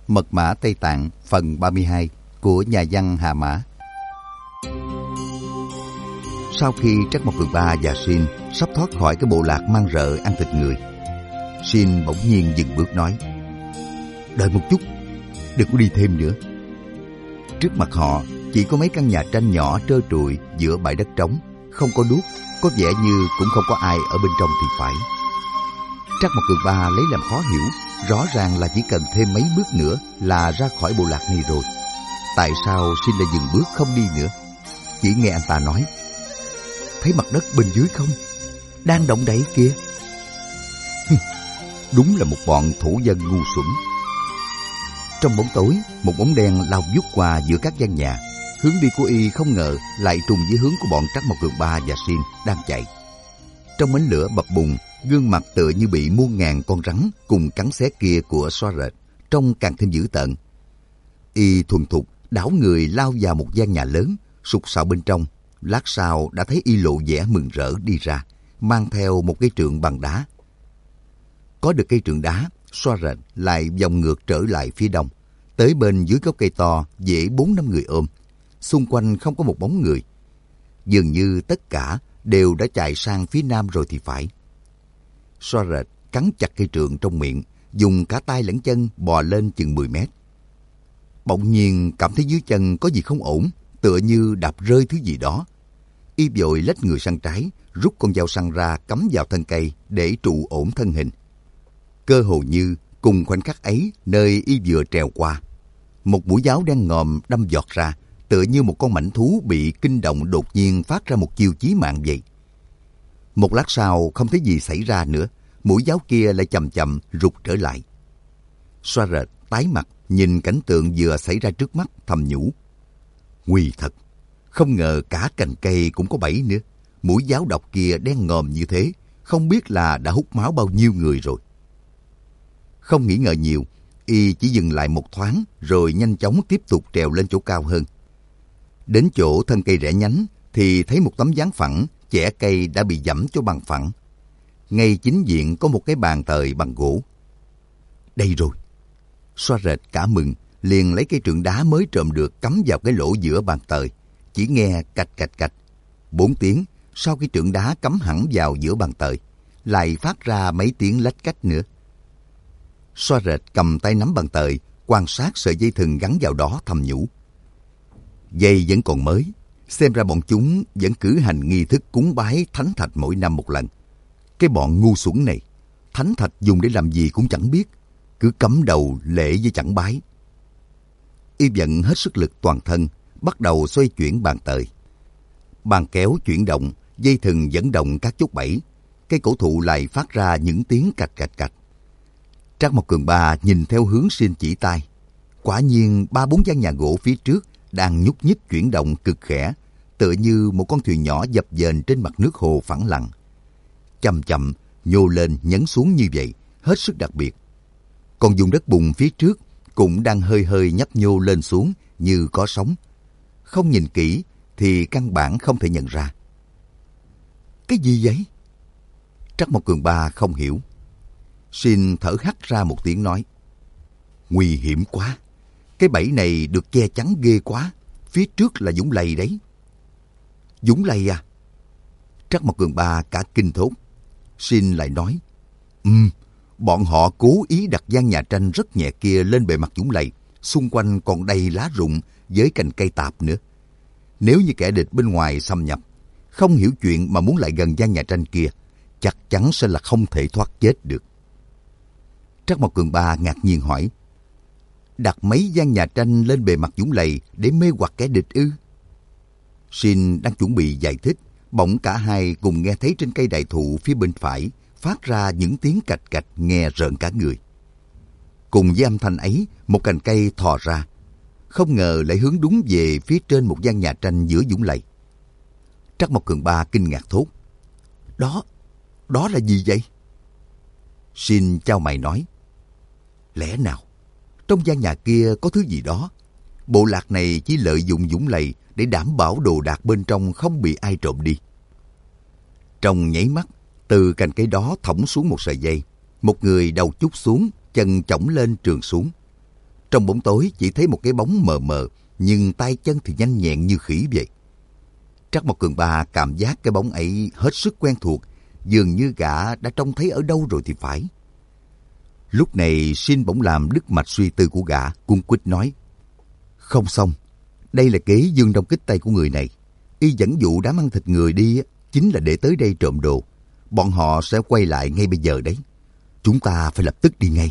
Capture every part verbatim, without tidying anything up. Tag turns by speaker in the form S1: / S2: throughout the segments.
S1: Mật mã Tây Tạng phần ba mươi hai của nhà văn Hà Mã. Sau khi Trắc Mộc Cường Ba và Xin sắp thoát khỏi cái bộ lạc mang rợ ăn thịt người, Xin bỗng nhiên dừng bước nói: "Đợi một chút, đừng có đi thêm nữa." Trước mặt họ chỉ có mấy căn nhà tranh nhỏ trơ trụi giữa bãi đất trống, không có đuốc, có vẻ như cũng không có ai ở bên trong thì phải. Trắc Mộc Cường Ba lấy làm khó hiểu, rõ ràng là chỉ cần thêm mấy bước nữa là ra khỏi bộ lạc này rồi. Tại sao Xin lại dừng bước không đi nữa? Chỉ nghe anh ta nói: "Thấy mặt đất bên dưới không? Đang động đậy kìa." Đúng là một bọn thổ dân ngu xuẩn. Trong bóng tối, một bóng đen lao vút qua giữa các gian nhà. Hướng đi của y không ngờ lại trùng với hướng của bọn Trắc Mộc Cường Ba và Xin đang chạy. Trong ánh lửa bập bùng, gương mặt tựa như bị muôn ngàn con rắn cùng cắn xé kia của Xoa Rệt trông càng thêm dữ tợn. Y thuần thục đảo người lao vào một gian nhà lớn, sục sạo bên trong. Lát sau đã thấy y lộ vẻ mừng rỡ đi ra, mang theo một cây trượng bằng đá. Có được cây trượng đá, Xoa Rệt lại vòng ngược trở lại phía đông, tới bên dưới gốc cây to dễ bốn năm người ôm. Xung quanh không có một bóng người, dường như tất cả đều đã chạy sang phía nam rồi thì phải. Xoa Rệt cắn chặt cây trượng trong miệng, dùng cả tay lẫn chân bò lên chừng mười mét. Bỗng nhiên cảm thấy dưới chân có gì không ổn, tựa như đạp rơi thứ gì đó. Y vội lách người sang trái, rút con dao săn ra cắm vào thân cây để trụ ổn thân hình. Cơ hồ như cùng khoảnh khắc ấy, nơi y vừa trèo qua, một mũi giáo đen ngòm đâm giọt ra, tựa như một con mãnh thú bị kinh động đột nhiên phát ra một chiêu chí mạng vậy. Một lát sau không thấy gì xảy ra nữa, mũi giáo kia lại chậm chậm rụt trở lại. Xoa Rệt tái mặt nhìn cảnh tượng vừa xảy ra trước mắt, thầm nhủ: nguy thật, không ngờ cả cành cây cũng có bẫy nữa. Mũi giáo độc kia đen ngòm như thế, không biết là đã hút máu bao nhiêu người rồi. Không nghĩ ngợi nhiều, y chỉ dừng lại một thoáng rồi nhanh chóng tiếp tục trèo lên chỗ cao hơn. Đến chỗ thân cây rẽ nhánh thì thấy một tấm ván phẳng, chẻ cây đã bị giẫm cho bằng phẳng. Ngay chính diện có một cái bàn tời bằng gỗ. Đây rồi. Xoa Rệt cả mừng, liền lấy cây trượng đá mới trộm được cắm vào cái lỗ giữa bàn tời. Chỉ nghe cạch cạch cạch. Bốn tiếng sau cái trượng đá cắm hẳn vào giữa bàn tời, lại phát ra mấy tiếng lách cách nữa. Xoa Rệt cầm tay nắm bàn tời, quan sát sợi dây thừng gắn vào đó, thầm nhủ: dây vẫn còn mới, xem ra bọn chúng vẫn cử hành nghi thức cúng bái thánh thạch mỗi năm một lần. Cái bọn ngu xuẩn này, thánh thạch dùng để làm gì cũng chẳng biết, cứ cắm đầu lễ với chẳng bái. Y vận hết sức lực toàn thân, bắt đầu xoay chuyển bàn tời. Bàn kéo chuyển động, dây thừng dẫn động các chốt bẫy, cây cổ thụ lại phát ra những tiếng cạch cạch cạch. Trắc Mộc Cường Ba nhìn theo hướng Xin chỉ tay. Quả nhiên ba bốn gian nhà gỗ phía trước đang nhúc nhích chuyển động cực khẽ, tựa như một con thuyền nhỏ dập dềnh trên mặt nước hồ phẳng lặng. Chậm chậm nhô lên nhấn xuống như vậy, hết sức đặc biệt. Còn vùng đất bùn phía trước cũng đang hơi hơi nhấp nhô lên xuống như có sóng. Không nhìn kỹ thì căn bản không thể nhận ra. Cái gì vậy? Trắc Mộc Cường Ba không hiểu. Xin thở hắt ra một tiếng nói: nguy hiểm quá. Cái bẫy này được che chắn ghê quá. Phía trước là dũng lầy đấy. Dũng lầy à? Trắc Mộc Cường Ba cả kinh thốt. Xin lại nói: Ừm, bọn họ cố ý đặt gian nhà tranh rất nhẹ kia lên bề mặt dũng lầy. Xung quanh còn đầy lá rụng với cành cây tạp nữa. Nếu như kẻ địch bên ngoài xâm nhập, không hiểu chuyện mà muốn lại gần gian nhà tranh kia, chắc chắn sẽ là không thể thoát chết được. Trắc Mộc Cường Ba ngạc nhiên hỏi: đặt mấy gian nhà tranh lên bề mặt dũng lầy để mê hoặc kẻ địch ư? Xin đang chuẩn bị giải thích, bỗng cả hai cùng nghe thấy trên cây đại thụ phía bên phải phát ra những tiếng cạch cạch nghe rợn cả người. Cùng với âm thanh ấy, một cành cây thò ra, không ngờ lại hướng đúng về phía trên một gian nhà tranh giữa dũng lầy. Trắc Mộc Cường Ba kinh ngạc thốt: Đó, đó là gì vậy? Xin chau mày nói: lẽ nào trong gian nhà kia có thứ gì đó? Bộ lạc này chỉ lợi dụng dũng lầy để đảm bảo đồ đạc bên trong không bị ai trộm đi. Trong nháy mắt, từ cành cây đó thõng xuống một sợi dây. Một người đầu chút xuống, chân chổng lên trườn xuống. Trong bóng tối chỉ thấy một cái bóng mờ mờ, nhưng tay chân thì nhanh nhẹn như khỉ vậy. Trắc Mộc Cường Ba cảm giác cái bóng ấy hết sức quen thuộc, dường như gã đã trông thấy ở đâu rồi thì phải. Lúc này Xin bỗng làm đứt mạch suy tư của gã, cuống quýt nói: Không xong, đây là kế dương đông kích tây của người này. Y dẫn dụ đám ăn thịt người đi chính là để tới đây trộm đồ. Bọn họ sẽ quay lại ngay bây giờ đấy. Chúng ta phải lập tức đi ngay.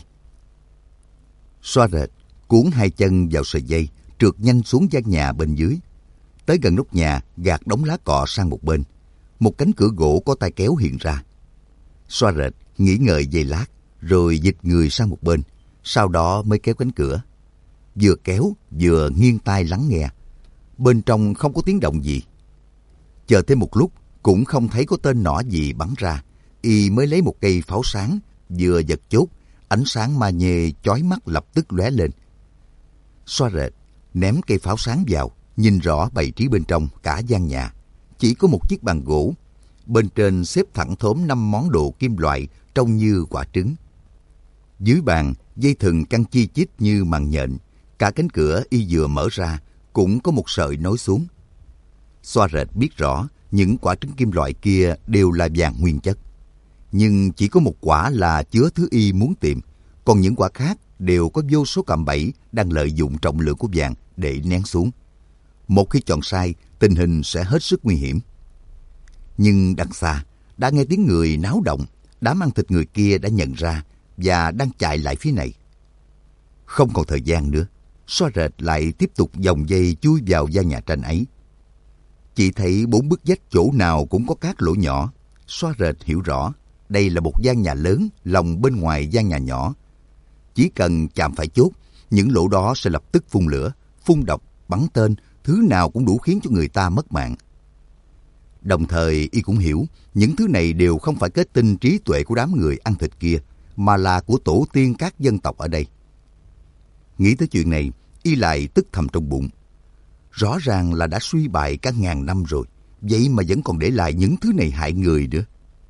S1: Xoa rệt cuốn hai chân vào sợi dây, trượt nhanh xuống gian nhà bên dưới. Tới gần nóc nhà, gạt đống lá cọ sang một bên. Một cánh cửa gỗ có tay kéo hiện ra. Xoa rệt nghĩ ngợi giây lát, rồi dịch người sang một bên, sau đó mới kéo cánh cửa. Vừa kéo, vừa nghiêng tai lắng nghe. Bên trong không có tiếng động gì. Chờ thêm một lúc, cũng không thấy có tên nỏ gì bắn ra. Y mới lấy một cây pháo sáng, vừa giật chốt, ánh sáng ma nhê chói mắt lập tức lóe lên. Xoa rệt ném cây pháo sáng vào, nhìn rõ bày trí bên trong cả gian nhà. Chỉ có một chiếc bàn gỗ, bên trên xếp thẳng thốm năm món đồ kim loại trông như quả trứng. Dưới bàn, dây thừng căng chi chít như màn nhện. Cả cánh cửa y vừa mở ra cũng có một sợi nối xuống. Xoa rệt biết rõ những quả trứng kim loại kia đều là vàng nguyên chất. Nhưng chỉ có một quả là chứa thứ y muốn tìm, còn những quả khác đều có vô số cạm bẫy đang lợi dụng trọng lượng của vàng để nén xuống. Một khi chọn sai, tình hình sẽ hết sức nguy hiểm. Nhưng đằng xa, đã nghe tiếng người náo động, đám ăn thịt người kia đã nhận ra và đang chạy lại phía này. Không còn thời gian nữa, Xoa rệt lại tiếp tục vòng dây chui vào gian nhà tranh ấy. Chỉ thấy bốn bức vách chỗ nào cũng có các lỗ nhỏ. Xoa rệt hiểu rõ, đây là một gian nhà lớn lồng bên ngoài gian nhà nhỏ. Chỉ cần chạm phải chốt, những lỗ đó sẽ lập tức phun lửa, phun độc, bắn tên, thứ nào cũng đủ khiến cho người ta mất mạng. Đồng thời y cũng hiểu, những thứ này đều không phải kết tinh trí tuệ của đám người ăn thịt kia, mà là của tổ tiên các dân tộc ở đây. Nghĩ tới chuyện này, y lại tức thầm trong bụng. Rõ ràng là đã suy bại cả ngàn năm rồi, vậy mà vẫn còn để lại những thứ này hại người nữa.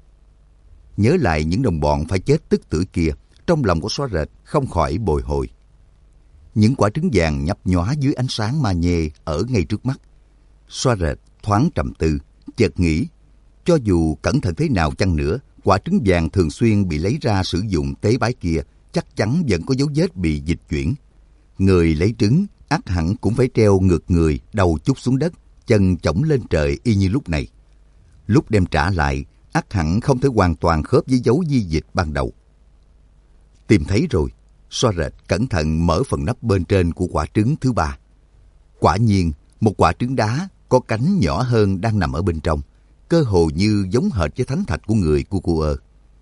S1: Nhớ lại những đồng bọn phải chết tức tử kia, trong lòng của Xoa rệt không khỏi bồi hồi. Những quả trứng vàng nhấp nhóa dưới ánh sáng ma nhê ở ngay trước mắt. Xoa rệt thoáng trầm tư, chợt nghĩ, cho dù cẩn thận thế nào chăng nữa, quả trứng vàng thường xuyên bị lấy ra sử dụng tế bái kia chắc chắn vẫn có dấu vết bị dịch chuyển. Người lấy trứng ắt hẳn cũng phải treo ngược người, đầu chúc xuống đất, chân chổng lên trời y như lúc này. Lúc đem trả lại, ắt hẳn không thể hoàn toàn khớp với dấu di dịch ban đầu. Tìm thấy rồi, Xoa rệt cẩn thận mở phần nắp bên trên của quả trứng thứ ba. Quả nhiên, một quả trứng đá có cánh nhỏ hơn đang nằm ở bên trong, cơ hồ như giống hệt với thánh thạch của người Cucuơ.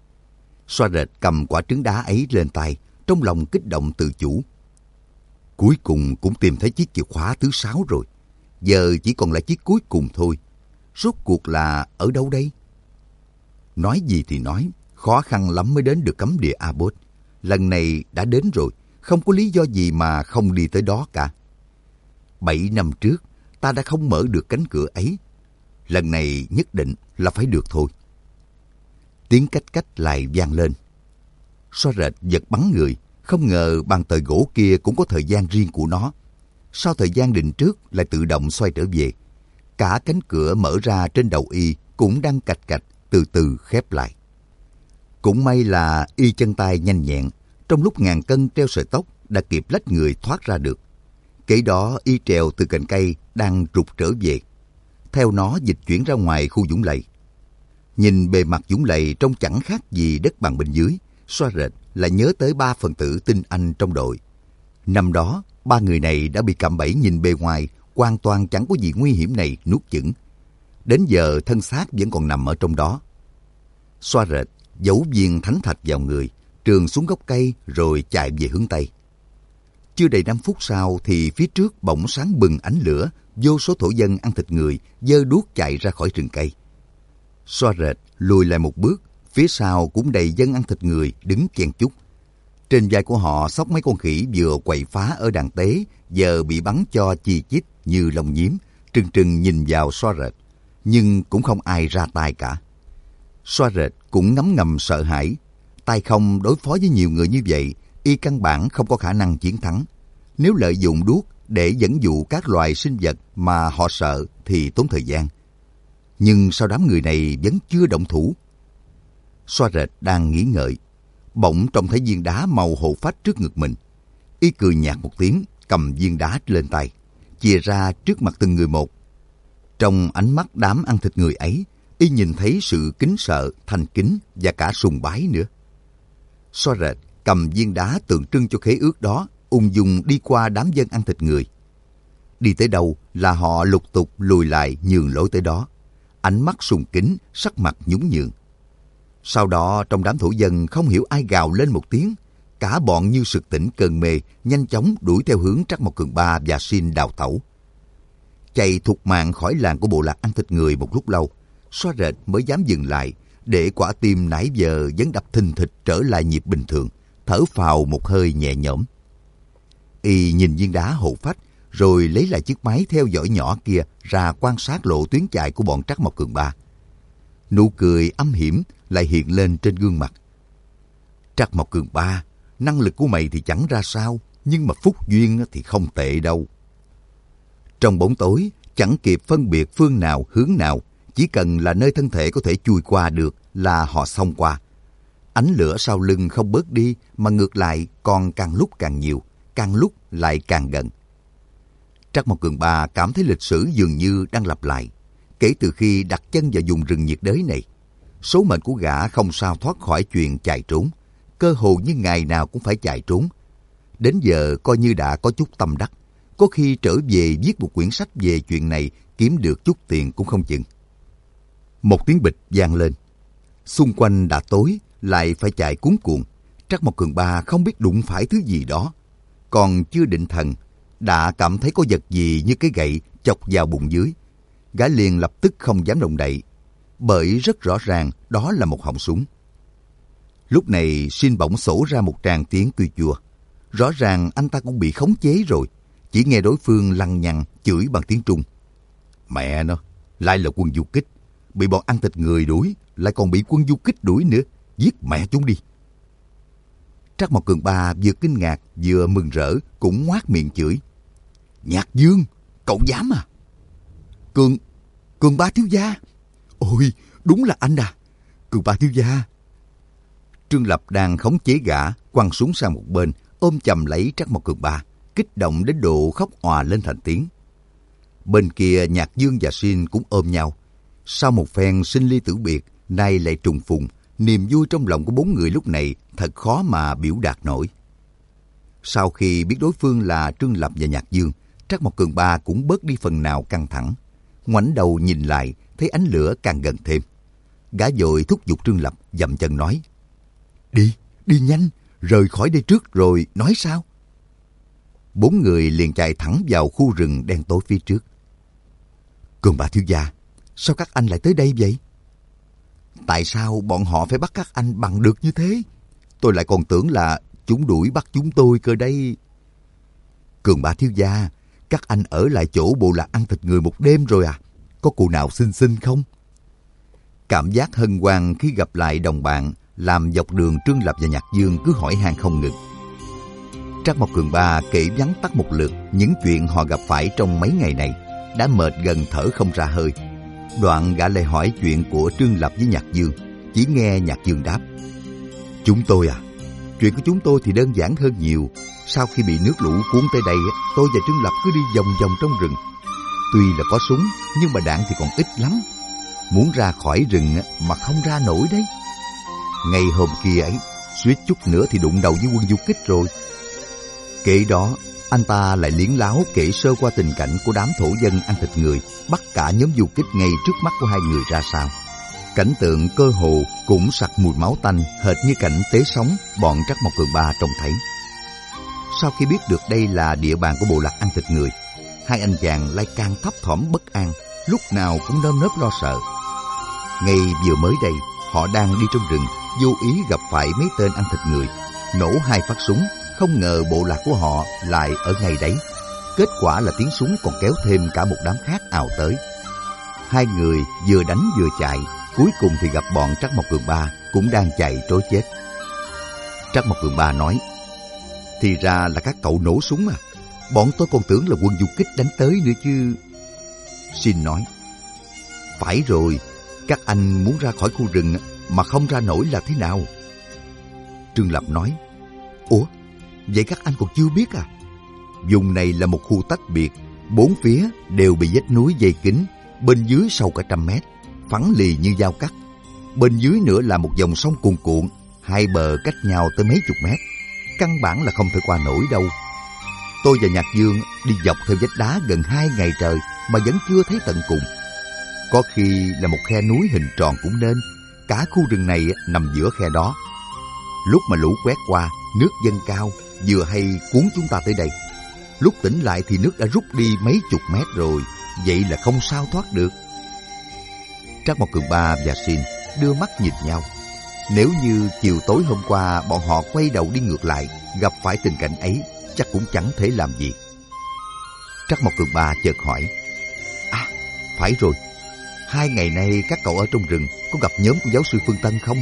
S1: Xoa rệt cầm quả trứng đá ấy lên tay, trong lòng kích động tự chủ. Cuối cùng cũng tìm thấy chiếc chìa khóa thứ sáu rồi. Giờ chỉ còn lại chiếc cuối cùng thôi. Rốt cuộc là ở đâu đây? Nói gì thì nói, khó khăn lắm mới đến được cấm địa Abbot. Lần này đã đến rồi, không có lý do gì mà không đi tới đó cả. Bảy năm trước, ta đã không mở được cánh cửa ấy. Lần này nhất định là phải được thôi. Tiếng cách cách lại vang lên. Xoa rệt giật bắn người, không ngờ bàn tời gỗ kia cũng có thời gian riêng của nó. Sau thời gian định trước lại tự động xoay trở về. Cả cánh cửa mở ra trên đầu y cũng đang cạch cạch từ từ khép lại. Cũng may là y chân tay nhanh nhẹn, trong lúc ngàn cân treo sợi tóc đã kịp lách người thoát ra được. Kể đó y trèo từ cành cây đang rụt trở về. Theo nó dịch chuyển ra ngoài khu dũng lầy. Nhìn bề mặt dũng lầy trông chẳng khác gì đất bằng bên dưới, Xoa rệt lại nhớ tới ba phần tử tinh anh trong đội. Năm đó, ba người này đã bị cạm bẫy nhìn bề ngoài, hoàn toàn chẳng có gì nguy hiểm này nuốt chửng. Đến giờ thân xác vẫn còn nằm ở trong đó. Xoa rệt giấu viên thánh thạch vào người, trườn xuống gốc cây rồi chạy về hướng Tây. Chưa đầy năm phút sau thì phía trước bỗng sáng bừng ánh lửa, vô số thổ dân ăn thịt người giơ đuốc chạy ra khỏi rừng cây. Xoa rệt lùi lại một bước, phía sau cũng đầy dân ăn thịt người đứng chen chúc. Trên vai của họ xốc mấy con khỉ vừa quậy phá ở đàn tế, giờ bị bắn cho chi chít như lông nhím, trừng trừng nhìn vào Xoa rệt, nhưng cũng không ai ra tay cả. Xoa rệt cũng ngấm ngầm sợ hãi, tay không đối phó với nhiều người như vậy, y căn bản không có khả năng chiến thắng. Nếu lợi dụng đuốc để dẫn dụ các loài sinh vật mà họ sợ thì tốn thời gian. Nhưng sao đám người này vẫn chưa động thủ? Xoa Rệt đang nghĩ ngợi, bỗng trông thấy viên đá màu hổ phách trước ngực mình. Y cười nhạt một tiếng, cầm viên đá lên tay, chìa ra trước mặt từng người một. Trong ánh mắt đám ăn thịt người ấy, Y nhìn thấy sự kính sợ, thành kính và cả sùng bái nữa. Xoa Rệt cầm viên đá tượng trưng cho khế ước đó, ung dung đi qua đám dân ăn thịt người. Đi tới đâu là họ lục tục lùi lại nhường lối tới đó, ánh mắt sùng kính, sắc mặt nhún nhường. Sau đó trong đám thổ dân không hiểu ai gào lên một tiếng, cả bọn như sực tỉnh cơn mê, nhanh chóng đuổi theo hướng Trắc Mộc Cường Ba và Xin đào tẩu. Chạy thục mạng khỏi làng của bộ lạc ăn thịt người một lúc lâu, Xoa Rệt mới dám dừng lại, để quả tim nãy giờ vẫn đập thình thịch trở lại nhịp bình thường, thở phào một hơi nhẹ nhõm. Y nhìn viên đá hộ phách, rồi lấy lại chiếc máy theo dõi nhỏ kia ra quan sát lộ tuyến chạy của bọn Trắc Mộc Cường Ba. Nụ cười âm hiểm lại hiện lên trên gương mặt. Trắc Mộc Cường Ba, năng lực của mày thì chẳng ra sao, nhưng mà phúc duyên thì không tệ đâu. Trong bóng tối, chẳng kịp phân biệt phương nào hướng nào, chỉ cần là nơi thân thể có thể chui qua được là họ xông qua. Ánh lửa sau lưng không bớt đi mà ngược lại còn càng lúc càng nhiều, càng lúc lại càng gần. Trắc Mộc Cường Ba cảm thấy lịch sử dường như đang lặp lại. Kể từ khi đặt chân vào vùng rừng nhiệt đới này, số mệnh của gã không sao thoát khỏi chuyện chạy trốn, cơ hồ như ngày nào cũng phải chạy trốn. Đến giờ coi như đã có chút tâm đắc, có khi trở về viết một quyển sách về chuyện này, kiếm được chút tiền cũng không chừng. Một tiếng bịch vang lên. Xung quanh đã tối, lại phải chạy cuống cuồng. Trắc Mộc Cường Ba không biết đụng phải thứ gì đó. Còn chưa định thần, đã cảm thấy có vật gì như cái gậy chọc vào bụng dưới. Gã liền lập tức không dám động đậy, bởi rất rõ ràng đó là một họng súng. Lúc này Xin bỗng xổ ra một tràng tiếng cui chua. Rõ ràng anh ta cũng bị khống chế rồi. Chỉ nghe đối phương lằng nhằng chửi bằng tiếng Trung. Mẹ nó, lại là quân du kích. Bị bọn ăn thịt người đuổi, lại còn bị quân du kích đuổi nữa. Giết mẹ chúng đi. Trắc Mộc Cường Ba vừa kinh ngạc vừa mừng rỡ, cũng ngoác miệng chửi. Nhạc Dương, cậu dám à? Cường, Cường Ba thiếu gia. Ôi, đúng là anh à. Cường Ba thiếu gia. Trương Lập đang khống chế gã, quăng súng sang một bên, ôm chầm lấy Trắc Mộc Cường Ba, kích động đến độ khóc òa lên thành tiếng. Bên kia Nhạc Dương và Xin cũng ôm nhau. Sau một phen sinh ly tử biệt, nay lại trùng phùng, niềm vui trong lòng của bốn người lúc này thật khó mà biểu đạt nổi. Sau khi biết đối phương là Trương Lập và Nhạc Dương, Trắc Mộc Cường Ba cũng bớt đi phần nào căng thẳng. Ngoảnh đầu nhìn lại, thấy ánh lửa càng gần thêm. Gã vội thúc giục Trương Lập, dậm chân nói. Đi, đi nhanh, rời khỏi đây trước rồi nói sao? Bốn người liền chạy thẳng vào khu rừng đen tối phía trước. Cường Ba thiếu gia, sao các anh lại tới đây vậy? Tại sao bọn họ phải bắt các anh bằng được như thế? Tôi lại còn tưởng là chúng đuổi bắt chúng tôi cơ đây. Cường Ba thiếu gia, các anh ở lại chỗ bộ lạc ăn thịt người một đêm rồi à? Có cụ nào xinh xinh không? Cảm giác hân hoan khi gặp lại đồng bạn làm dọc đường Trương Lập và Nhạc Dương cứ hỏi han không ngừng. Trắc Mộc Cường Ba kể vắn tắt một lượt những chuyện họ gặp phải trong mấy ngày này, đã mệt gần thở không ra hơi. Đoạn gã lại hỏi chuyện của Trương Lập với Nhạc Dương. Chỉ nghe Nhạc Dương đáp. Chúng tôi à? Chuyện của chúng tôi thì đơn giản hơn nhiều. Sau khi bị nước lũ cuốn tới đây, tôi và Trương Lập cứ đi vòng vòng trong rừng. Tuy là có súng, nhưng mà đạn thì còn ít lắm. Muốn ra khỏi rừng mà không ra nổi đấy. Ngày hôm kia ấy, suýt chút nữa thì đụng đầu với quân du kích rồi. Kể đó, anh ta lại liếng láo kể sơ qua tình cảnh của đám thổ dân ăn thịt người, bắt cả nhóm du kích ngay trước mắt của hai người ra sao. Cảnh tượng cơ hồ cũng sặc mùi máu tanh, hệt như cảnh tế sống bọn Trắc Mộc Cường Ba trông thấy. Sau khi biết được đây là địa bàn của bộ lạc ăn thịt người, hai anh chàng lại càng thấp thỏm bất an, lúc nào cũng nơm nớp lo sợ. Ngay vừa mới đây, họ đang đi trong rừng, vô ý gặp phải mấy tên ăn thịt người, nổ hai phát súng. Không ngờ bộ lạc của họ lại ở ngay đấy. Kết quả là tiếng súng còn kéo thêm cả một đám khác ào tới. Hai người vừa đánh vừa chạy, cuối cùng thì gặp bọn Trắc Mộc Cường Ba cũng đang chạy trối chết. Trắc Mộc Cường Ba nói, thì ra là các cậu nổ súng à? Bọn tôi còn tưởng là quân du kích đánh tới nữa chứ. Xin nói, phải rồi, các anh muốn ra khỏi khu rừng mà không ra nổi là thế nào? Trương Lập nói, ủa, vậy các anh còn chưa biết à? Vùng này là một khu tách biệt, bốn phía đều bị vách núi vây kín, bên dưới sâu cả trăm mét, phẳng lì như dao cắt. Bên dưới nữa là một dòng sông cuồn cuộn, hai bờ cách nhau tới mấy chục mét, căn bản là không thể qua nổi đâu. Tôi và Nhạc Dương đi dọc theo vách đá gần hai ngày trời mà vẫn chưa thấy tận cùng. Có khi là một khe núi hình tròn cũng nên, cả khu rừng này nằm giữa khe đó. Lúc mà lũ quét qua, nước dâng cao, vừa hay cuốn chúng ta tới đây. Lúc tỉnh lại thì nước đã rút đi mấy chục mét rồi, vậy là không sao thoát được. Trác Mộc Cường Ba và Xin đưa mắt nhìn nhau. Nếu như chiều tối hôm qua bọn họ quay đầu đi ngược lại, gặp phải tình cảnh ấy, chắc cũng chẳng thể làm gì. Trác Mộc Cường Ba chợt hỏi, à, phải rồi, hai ngày nay các cậu ở trong rừng có gặp nhóm của giáo sư Phương Tân không?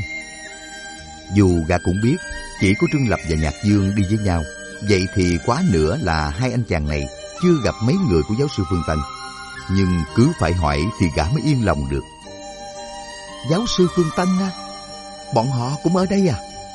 S1: Dù gã cũng biết chỉ có Trương Lập và Nhạc Dương đi với nhau, vậy thì quá nữa là hai anh chàng này chưa gặp mấy người của giáo sư Phương Tân. Nhưng cứ phải hỏi thì gã mới yên lòng được. Giáo sư Phương Tân á? Bọn họ cũng ở đây à?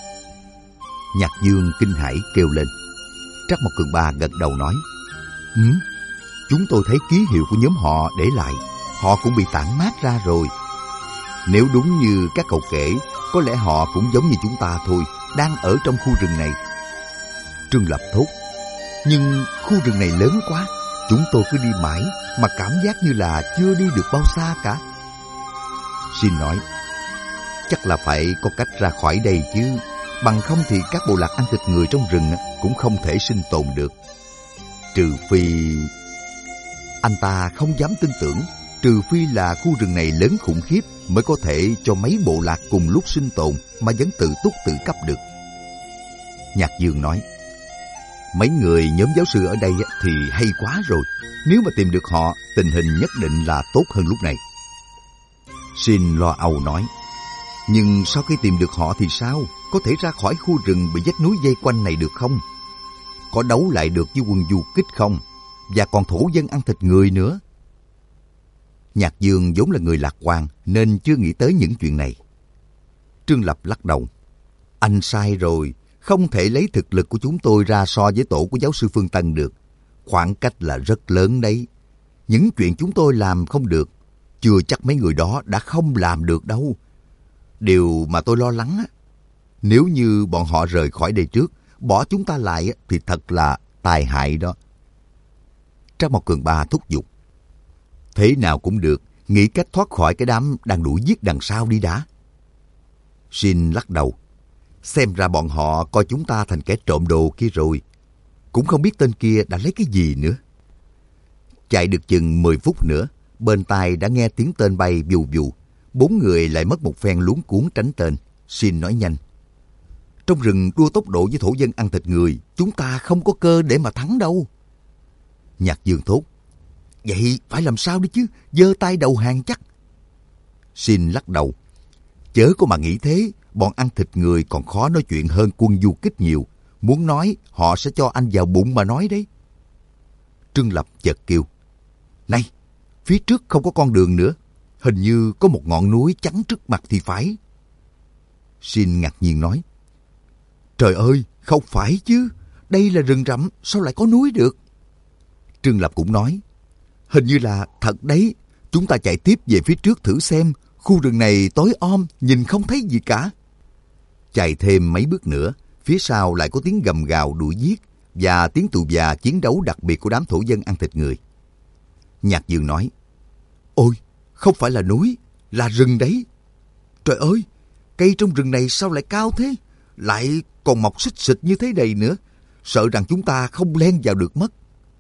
S1: Nhạc Dương kinh hãi kêu lên. Trác Mộc Cường Ba gật đầu nói, ừ, chúng tôi thấy ký hiệu của nhóm họ để lại, họ cũng bị tản mát ra rồi. Nếu đúng như các cậu kể, có lẽ họ cũng giống như chúng ta thôi, đang ở trong khu rừng này. Trương Lập thốt, nhưng khu rừng này lớn quá, chúng tôi cứ đi mãi mà cảm giác như là chưa đi được bao xa cả. Xin nói, chắc là phải có cách ra khỏi đây chứ, bằng không thì các bộ lạc ăn thịt người trong rừng cũng không thể sinh tồn được. Trừ phi... Anh ta không dám tin tưởng, trừ phi là khu rừng này lớn khủng khiếp mới có thể cho mấy bộ lạc cùng lúc sinh tồn mà vẫn tự túc tự cấp được. Nhạc Dương nói, mấy người nhóm giáo sư ở đây thì hay quá rồi, nếu mà tìm được họ, tình hình nhất định là tốt hơn lúc này. Xin lo âu nói, nhưng sau khi tìm được họ thì sao? Có thể ra khỏi khu rừng bị vách núi vây quanh này được không? Có đấu lại được với quân du kích không? Và còn thổ dân ăn thịt người nữa. Nhạc Dương vốn là người lạc quan nên chưa nghĩ tới những chuyện này. Trương Lập lắc đầu. Anh sai rồi, không thể lấy thực lực của chúng tôi ra so với tổ của giáo sư Phương Tân được. Khoảng cách là rất lớn đấy. Những chuyện chúng tôi làm không được, chưa chắc mấy người đó đã không làm được đâu. Điều mà tôi lo lắng á, nếu như bọn họ rời khỏi đây trước, bỏ chúng ta lại thì thật là tai hại đó. Trác Mộc Cường Ba thúc giục. Thế nào cũng được, nghĩ cách thoát khỏi cái đám đang đuổi giết đằng sau đi đã. Xin lắc đầu. Xem ra bọn họ coi chúng ta thành kẻ trộm đồ kia rồi. Cũng không biết tên kia đã lấy cái gì nữa. Chạy được chừng mười phút nữa, bên tai đã nghe tiếng tên bay vù vù. Bốn người lại mất một phen luống cuống tránh tên. Xin nói nhanh. Trong rừng đua tốc độ với thổ dân ăn thịt người, chúng ta không có cơ để mà thắng đâu. Nhạc Dương thốt. Vậy phải làm sao đi chứ, giơ tay đầu hàng chắc. Xin lắc đầu. Chớ có mà nghĩ thế, bọn ăn thịt người còn khó nói chuyện hơn quân du kích nhiều. Muốn nói, họ sẽ cho anh vào bụng mà nói đấy. Trương Lập chợt kêu. Này, phía trước không có con đường nữa. Hình như có một ngọn núi chắn trước mặt thì phải. Xin ngạc nhiên nói. Trời ơi, không phải chứ. Đây là rừng rậm, sao lại có núi được? Trương Lập cũng nói. Hình như là thật đấy. Chúng ta chạy tiếp về phía trước thử xem. Khu rừng này tối om, nhìn không thấy gì cả. Chạy thêm mấy bước nữa, phía sau lại có tiếng gầm gào đuổi giết và tiếng tù và chiến đấu đặc biệt của đám thổ dân ăn thịt người. Nhạc Dương nói. Ôi, không phải là núi, là rừng đấy. Trời ơi, cây trong rừng này sao lại cao thế? Lại còn mọc xích xịch như thế này nữa. Sợ rằng chúng ta không len vào được mất.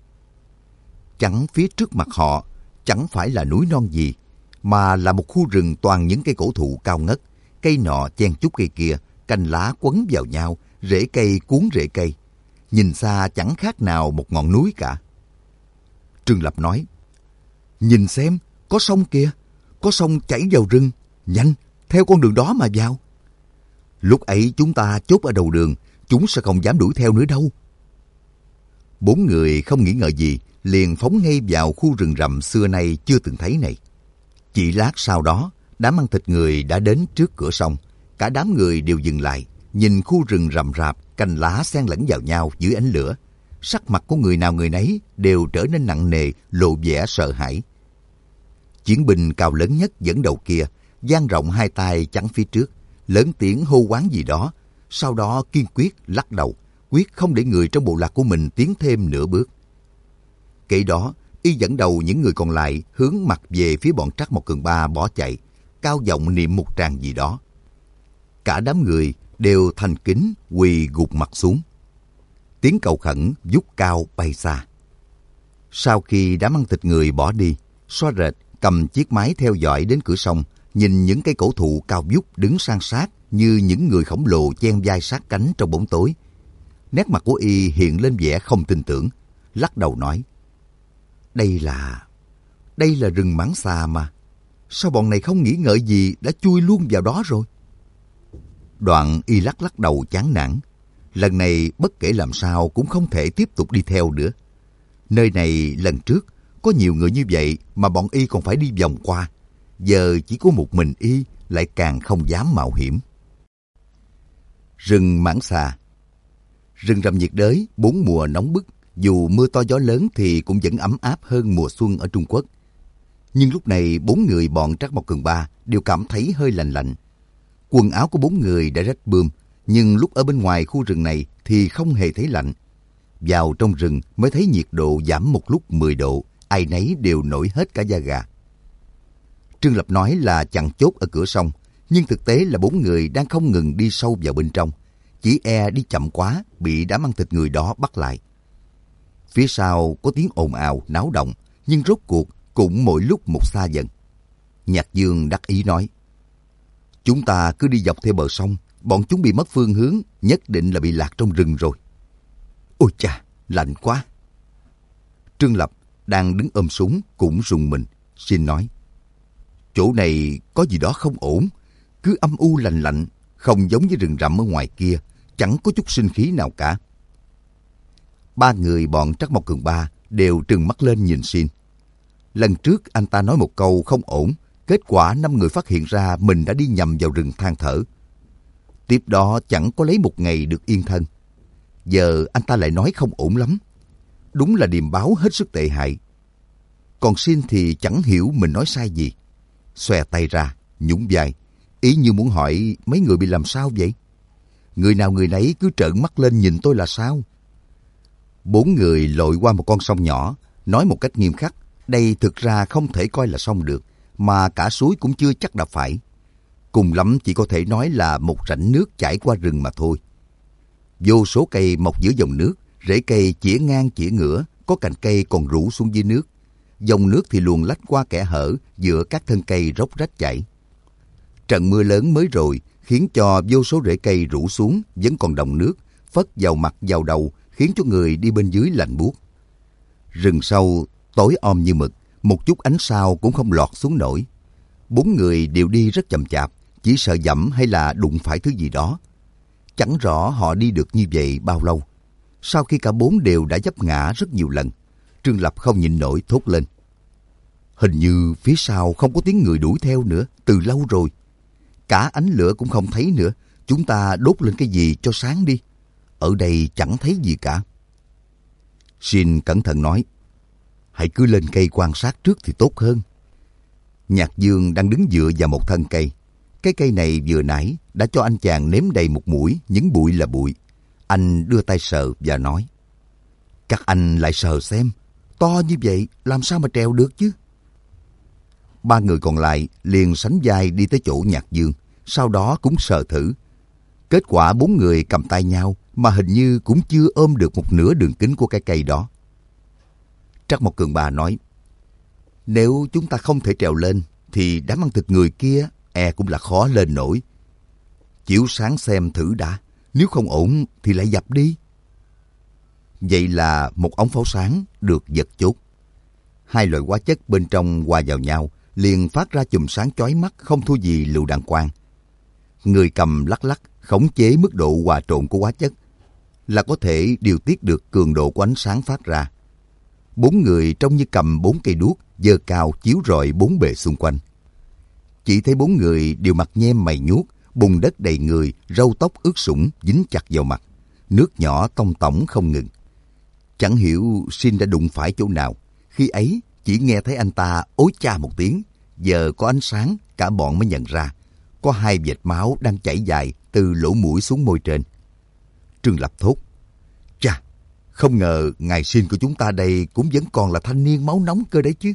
S1: Chẳng phía trước mặt họ, chẳng phải là núi non gì, mà là một khu rừng toàn những cây cổ thụ cao ngất, cây nọ chen chúc cây kia, cành lá quấn vào nhau, rễ cây cuốn rễ cây. Nhìn xa chẳng khác nào một ngọn núi cả. Trương Lập nói, nhìn xem, có sông kìa, có sông chảy vào rừng, nhanh, theo con đường đó mà vào. Lúc ấy chúng ta chốt ở đầu đường, chúng sẽ không dám đuổi theo nữa đâu. Bốn người không nghĩ ngợi gì, liền phóng ngay vào khu rừng rậm xưa nay chưa từng thấy này. Chỉ lát sau đó, đám ăn thịt người đã đến trước cửa sông. Cả đám người đều dừng lại, nhìn khu rừng rậm rạp, cành lá xen lẫn vào nhau dưới ánh lửa. Sắc mặt của người nào người nấy đều trở nên nặng nề, lộ vẻ sợ hãi. Chiến binh cao lớn nhất dẫn đầu kia, dang rộng hai tay chắn phía trước, lớn tiếng hô hoán gì đó, sau đó kiên quyết lắc đầu, quyết không để người trong bộ lạc của mình tiến thêm nửa bước. Kể đó, y dẫn đầu những người còn lại hướng mặt về phía bọn Trắc Mộc Cường Ba bỏ chạy, cao giọng niệm một tràng gì đó. Cả đám người đều thành kính quỳ gục mặt xuống. Tiếng cầu khẩn vút cao bay xa. Sau khi đám ăn thịt người bỏ đi, Xoa Rệt cầm chiếc máy theo dõi đến cửa sông, nhìn những cây cổ thụ cao vút đứng san sát như những người khổng lồ chen vai sát cánh trong bóng tối. Nét mặt của y hiện lên vẻ không tin tưởng, lắc đầu nói: Đây là... đây là rừng Mãng Xà mà. Sao bọn này không nghĩ ngợi gì đã chui luôn vào đó rồi? Đoạn y lắc lắc đầu chán nản. Lần này bất kể làm sao cũng không thể tiếp tục đi theo nữa. Nơi này lần trước có nhiều người như vậy mà bọn y còn phải đi vòng qua. Giờ chỉ có một mình y lại càng không dám mạo hiểm. Rừng Mãng Xà. Rừng rậm nhiệt đới bốn mùa nóng bức, dù mưa to gió lớn thì cũng vẫn ấm áp hơn mùa xuân ở Trung Quốc. Nhưng lúc này bốn người bọn Trắc Mộc Cường Ba đều cảm thấy hơi lạnh lạnh. Quần áo của bốn người đã rách bươm, nhưng lúc ở bên ngoài khu rừng này thì không hề thấy lạnh. Vào trong rừng mới thấy nhiệt độ giảm một lúc mười độ, ai nấy đều nổi hết cả da gà. Trương Lập nói là chặn chốt ở cửa sông, nhưng thực tế là bốn người đang không ngừng đi sâu vào bên trong, chỉ e đi chậm quá bị đám ăn thịt người đó bắt lại. Phía sau có tiếng ồn ào náo động, nhưng rốt cuộc cũng mỗi lúc một xa dần. Nhạc Dương đắc ý nói: Chúng ta cứ đi dọc theo bờ sông, bọn chúng bị mất phương hướng, nhất định là bị lạc trong rừng rồi. Ôi chà, lạnh quá. Trương Lập đang đứng ôm súng cũng rùng mình, xin nói: Chỗ này có gì đó không ổn, cứ âm u lạnh lạnh, không giống với rừng rậm ở ngoài kia, chẳng có chút sinh khí nào cả. Ba người bọn Trắc Mộc Cường Ba đều trừng mắt lên nhìn Xin. Lần trước anh ta nói một câu không ổn, kết quả năm người phát hiện ra mình đã đi nhầm vào rừng than thở. Tiếp đó chẳng có lấy một ngày được yên thân. Giờ anh ta lại nói không ổn lắm. Đúng là điềm báo hết sức tệ hại. Còn Xin thì chẳng hiểu mình nói sai gì. Xòe tay ra, nhún vai, ý như muốn hỏi mấy người bị làm sao vậy? Người nào người nấy cứ trợn mắt lên nhìn tôi là sao? Bốn người lội qua một con sông nhỏ, nói một cách nghiêm khắc, đây thực ra không thể coi là sông được, mà cả suối cũng chưa chắc đã phải. Cùng lắm chỉ có thể nói là một rãnh nước chảy qua rừng mà thôi. Vô số cây mọc giữa dòng nước, rễ cây chĩa ngang chĩa ngửa, có cành cây còn rũ xuống dưới nước. Dòng nước thì luồn lách qua kẽ hở giữa các thân cây róc rách chảy. Trận mưa lớn mới rồi khiến cho vô số rễ cây rũ xuống vẫn còn đọng nước, phất vào mặt vào đầu, khiến cho người đi bên dưới lạnh buốt. Rừng sâu tối om như mực, một chút ánh sao cũng không lọt xuống nổi. Bốn người đều đi rất chậm chạp, chỉ sợ dẫm hay là đụng phải thứ gì đó. Chẳng rõ họ đi được như vậy bao lâu. Sau khi cả bốn đều đã vấp ngã rất nhiều lần, Trương Lập không nhịn nổi thốt lên: Hình như phía sau không có tiếng người đuổi theo nữa, từ lâu rồi. Cả ánh lửa cũng không thấy nữa, chúng ta đốt lên cái gì cho sáng đi. Ở đây chẳng thấy gì cả. Xin cẩn thận nói: Hãy cứ lên cây quan sát trước thì tốt hơn. Nhạc Dương đang đứng dựa vào một thân cây. Cái cây này vừa nãy đã cho anh chàng nếm đầy một mũi, những bụi là bụi. Anh đưa tay sờ và nói: Các anh lại sờ xem, to như vậy làm sao mà trèo được chứ? Ba người còn lại liền sánh vai đi tới chỗ Nhạc Dương, sau đó cũng sờ thử. Kết quả bốn người cầm tay nhau mà hình như cũng chưa ôm được một nửa đường kính của cái cây đó. Trắc Mộc Cường Ba nói: Nếu chúng ta không thể trèo lên thì đám ăn thịt người kia e cũng là khó lên nổi. Chiếu sáng xem thử đã, nếu không ổn thì lại dập đi. Vậy là một ống pháo sáng được giật chốt. Hai loại hóa chất bên trong hòa vào nhau, liền phát ra chùm sáng chói mắt không thua gì lựu đạn quang. Người cầm lắc lắc, khống chế mức độ hòa trộn của hóa chất. là có thể điều tiết được cường độ của ánh sáng phát ra. Bốn người trông như cầm bốn cây đuốc giơ cao chiếu rọi bốn bề xung quanh. Chỉ thấy bốn người đều mặt nhem mày nhuốc, bùn đất đầy người, râu tóc ướt sũng dính chặt vào mặt, nước nhỏ tông tổng không ngừng. Chẳng hiểu Shin đã đụng phải chỗ nào, khi ấy chỉ nghe thấy anh ta ối cha một tiếng, giờ có ánh sáng cả bọn mới nhận ra có hai vệt máu đang chảy dài từ lỗ mũi xuống môi trên. Trương Lập thốt: "Chà, không ngờ ngài Shin của chúng ta đây cũng vẫn còn là thanh niên máu nóng cơ đấy chứ."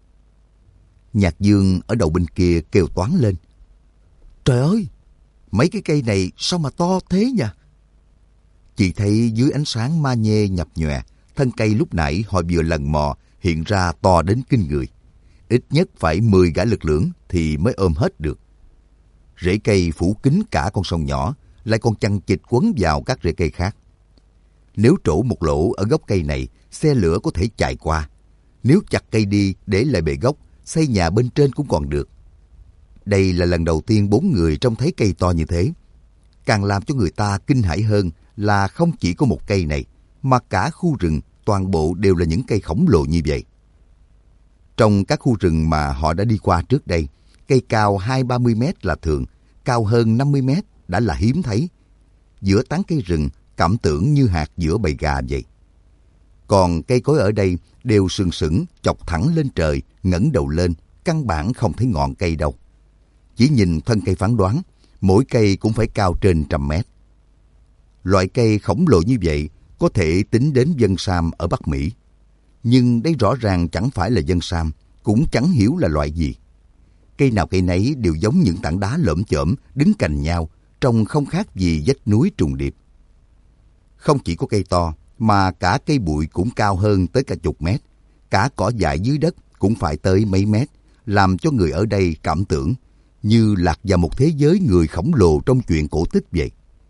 S1: Nhạc Dương ở đầu bên kia kêu toáng lên: "Trời ơi, mấy cái cây này sao mà to thế nhỉ?" Chỉ thấy dưới ánh sáng ma nhê nhập nhòe, thân cây lúc nãy họ vừa lần mò hiện ra to đến kinh người. Ít nhất phải mười gã lực lưỡng thì mới ôm hết được. Rễ cây phủ kín cả con sông nhỏ, lại còn chằng chịt quấn vào các rễ cây khác. Nếu trổ một lỗ ở gốc cây này, xe lửa có thể chạy qua. Nếu chặt cây đi để lại bề gốc, xây nhà bên trên cũng còn được. Đây là lần đầu tiên bốn người trông thấy cây to như thế. Càng làm cho người ta kinh hãi hơn là không chỉ có một cây này, mà cả khu rừng toàn bộ đều là những cây khổng lồ như vậy. Trong các khu rừng mà họ đã đi qua trước đây, cây cao hai ba mươi mét là thường, cao hơn năm mươi mét đã là hiếm thấy. Giữa tán cây rừng, cảm tưởng như hạt giữa bầy gà vậy. Còn cây cối ở đây đều sừng sững, chọc thẳng lên trời, ngẩng đầu lên, căn bản không thấy ngọn cây đâu. Chỉ nhìn thân cây phán đoán, mỗi cây cũng phải cao trên trăm mét. Loại cây khổng lồ như vậy có thể tính đến dân sam ở Bắc Mỹ. Nhưng đây rõ ràng chẳng phải là dân sam, cũng chẳng hiểu là loại gì. Cây nào cây nấy đều giống những tảng đá lởm chởm đứng cạnh nhau, trông không khác gì vách núi trùng điệp. Không chỉ có cây to, mà cả cây bụi cũng cao hơn tới cả chục mét. Cả cỏ dại dưới đất cũng phải tới mấy mét, làm cho người ở đây cảm tưởng như lạc vào một thế giới người khổng lồ trong chuyện cổ tích vậy.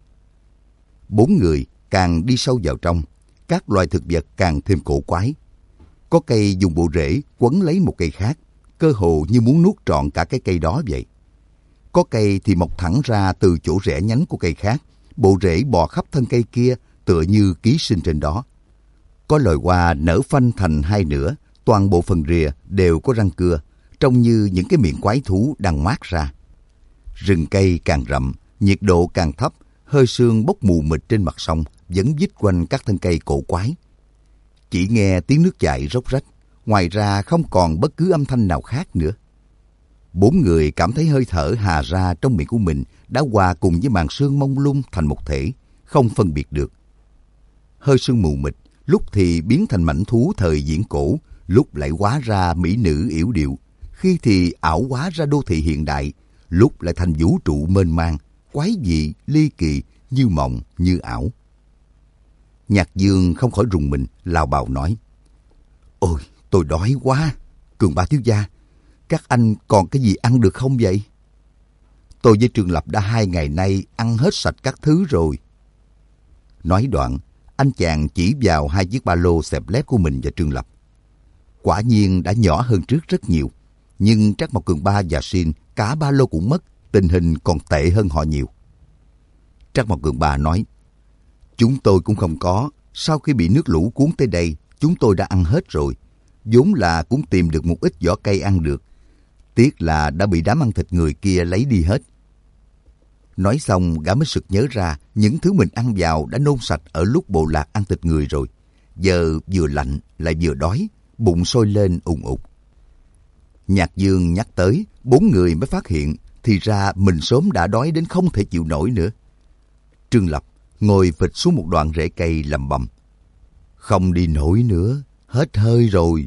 S1: Bốn người càng đi sâu vào trong, các loài thực vật càng thêm cổ quái. Có cây dùng bộ rễ quấn lấy một cây khác, cơ hồ như muốn nuốt trọn cả cái cây đó vậy. Có cây thì mọc thẳng ra từ chỗ rễ nhánh của cây khác, bộ rễ bò khắp thân cây kia tựa như ký sinh trên đó. Có loài hoa nở phanh thành hai nửa, toàn bộ phần rìa đều có răng cưa, trông như những cái miệng quái thú đang ngoác ra. Rừng cây càng rậm, nhiệt độ càng thấp, hơi sương bốc mù mịt trên mặt sông vẫn vít quanh các thân cây cổ quái. Chỉ nghe tiếng nước chảy róc rách, ngoài ra không còn bất cứ âm thanh nào khác nữa. Bốn người cảm thấy hơi thở hà ra trong miệng của mình đã hòa cùng với màn sương mông lung thành một thể, không phân biệt được. Hơi sương mù mịt, lúc thì biến thành mãnh thú thời viễn cổ, lúc lại hóa ra mỹ nữ yểu điệu, khi thì ảo hóa ra đô thị hiện đại, lúc lại thành vũ trụ mênh mang, quái dị, ly kỳ, như mộng, như ảo. Nhạc Dương không khỏi rùng mình, lào bào nói: "Ôi, tôi đói quá. Cường Ba thiếu gia, các anh còn cái gì ăn được không vậy?" "Tôi với Trương Lập đã hai ngày nay ăn hết sạch các thứ rồi." Nói đoạn, anh chàng chỉ vào hai chiếc ba lô xẹp lép của mình và Trương Lập. Quả nhiên đã nhỏ hơn trước rất nhiều, nhưng Trác Mộc Cường Ba và Shin cả ba lô cũng mất, tình hình còn tệ hơn họ nhiều. Trác Mộc Cường Ba nói: "Chúng tôi cũng không có, sau khi bị nước lũ cuốn tới đây, chúng tôi đã ăn hết rồi. Vốn là cũng tìm được một ít vỏ cây ăn được, tiếc là đã bị đám ăn thịt người kia lấy đi hết." Nói xong, gã mới sực nhớ ra những thứ mình ăn vào đã nôn sạch ở lúc bộ lạc ăn thịt người rồi. Giờ vừa lạnh lại vừa đói, bụng sôi lên ùng ục. Nhạc Dương nhắc tới, bốn người mới phát hiện thì ra mình sớm đã đói đến không thể chịu nổi nữa. Trương Lập ngồi phịch xuống một đoạn rễ cây lầm bầm: "Không đi nổi nữa, hết hơi rồi."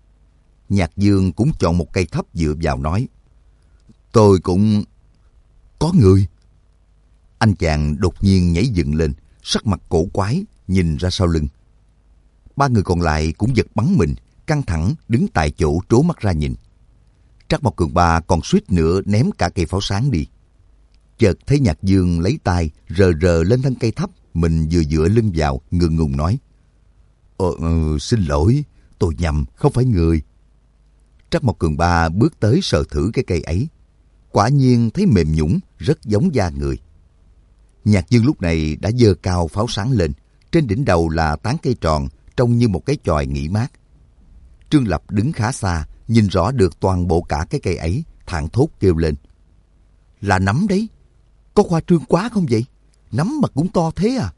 S1: Nhạc Dương cũng chọn một cây thấp dựa vào nói: "Tôi cũng... có người." Anh chàng đột nhiên nhảy dựng lên, sắc mặt cổ quái, nhìn ra sau lưng. Ba người còn lại cũng giật bắn mình, căng thẳng đứng tại chỗ trố mắt ra nhìn. Trác Mộc Cường Ba còn suýt nữa ném cả cây pháo sáng đi. Chợt thấy Nhạc Dương lấy tay rờ rờ lên thân cây thấp, mình vừa dựa lưng vào, ngượng ngùng nói: Ờ, ừ, xin lỗi, tôi nhầm, không phải người." Trác Mộc Cường Ba bước tới sờ thử cái cây ấy. Quả nhiên thấy mềm nhũn, rất giống da người. Nhạc Dương lúc này đã giơ cao pháo sáng lên, Trên đỉnh đầu là tán cây tròn, trông như một cái chòi nghỉ mát. Trương Lập đứng khá xa, nhìn rõ được toàn bộ cả cái cây ấy, thảng thốt kêu lên. Là nấm đấy. Có khoa trương quá không vậy? Nấm mà cũng to thế à?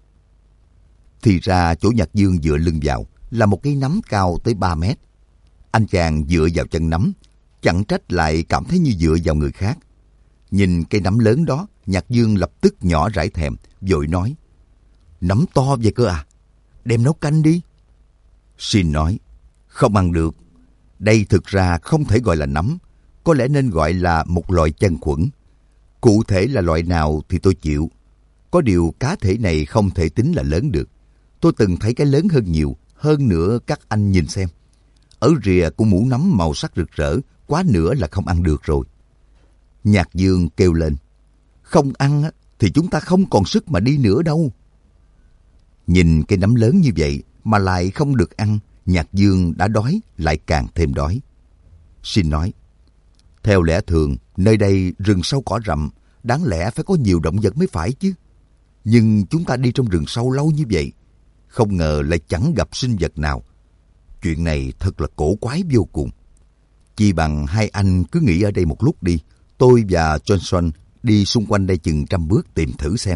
S1: Thì ra chỗ Nhạc Dương dựa lưng vào là một cây nấm cao tới ba mét. Anh chàng dựa vào chân nấm, chẳng trách lại cảm thấy như dựa vào người khác. Nhìn cây nấm lớn đó, Nhạc Dương lập tức nhỏ rãi thèm, vội nói. Nấm to vậy cơ à? Đem nấu canh đi. Shin nói. Không ăn được. Đây thực ra không thể gọi là nấm, có lẽ nên gọi là một loại chân khuẩn. Cụ thể là loại nào thì tôi chịu. Có điều cá thể này không thể tính là lớn được. Tôi từng thấy cái lớn hơn nhiều, hơn nữa các anh nhìn xem. Ở rìa của mũ nấm màu sắc rực rỡ, quá nữa là không ăn được rồi. Nhạc Dương kêu lên. Không ăn thì chúng ta không còn sức mà đi nữa đâu. Nhìn cây nấm lớn như vậy mà lại không được ăn, Nhạc Dương đã đói, lại càng thêm đói. Shin nói. Theo lẽ thường, nơi đây rừng sâu cỏ rậm, đáng lẽ phải có nhiều động vật mới phải chứ. Nhưng chúng ta đi trong rừng sâu lâu như vậy, không ngờ lại chẳng gặp sinh vật nào. Chuyện này thật là cổ quái vô cùng. Chỉ bằng hai anh cứ nghỉ ở đây một lúc đi. Tôi và Johnson đi xung quanh đây chừng trăm bước tìm thử xem.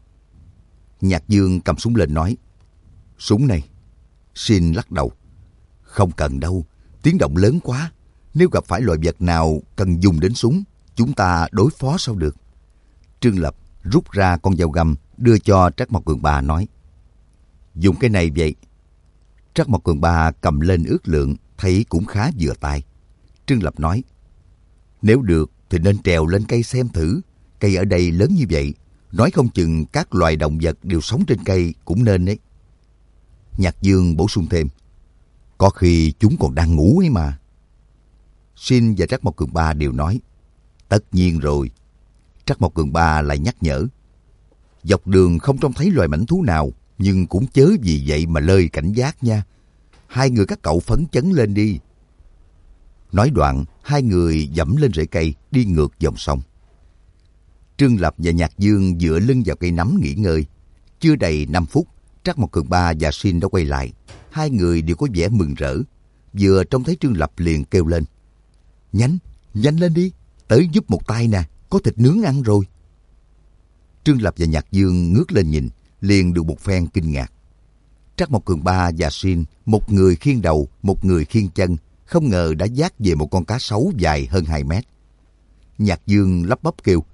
S1: Nhạc Dương cầm súng lên nói. Súng này. Shin lắc đầu. Không cần đâu, tiếng động lớn quá. Nếu gặp phải loài vật nào cần dùng đến súng, chúng ta đối phó sao được. Trương Lập rút ra con dao găm, đưa cho Trắc Mộc Cường Ba nói. Dùng cái này vậy. Trắc Mộc Cường Ba cầm lên ước lượng, thấy cũng khá vừa tay. Trương Lập nói. Nếu được thì nên trèo lên cây xem thử. Cây ở đây lớn như vậy, nói không chừng các loài động vật đều sống trên cây cũng nên đấy. Nhạc Dương bổ sung thêm. Có khi chúng còn đang ngủ ấy mà. Shin và Trắc Mộc Cường Ba đều nói. Tất nhiên rồi. Trắc Mộc Cường Ba lại nhắc nhở. Dọc đường không trông thấy loài mãnh thú nào, nhưng cũng chớ vì vậy mà lơi cảnh giác nha. Hai người các cậu phấn chấn lên đi. Nói đoạn, hai người dẫm lên rễ cây, đi ngược dòng sông. Trương Lập và Nhạc Dương dựa lưng vào cây nấm nghỉ ngơi. Chưa đầy năm phút, Trắc Mộc Cường Ba và Shin đã quay lại. Hai người đều có vẻ mừng rỡ. Vừa trông thấy Trương Lập liền kêu lên. Nhanh, nhanh lên đi, tới giúp một tay nè, có thịt nướng ăn rồi. Trương Lập và Nhạc Dương ngước lên nhìn, liền được một phen kinh ngạc. Trắc Mộc Cường Ba và Shin, một người khiêng đầu, một người khiêng chân, không ngờ đã vác về một con cá sấu dài hơn hai mét. Nhạc Dương lắp bắp kêu.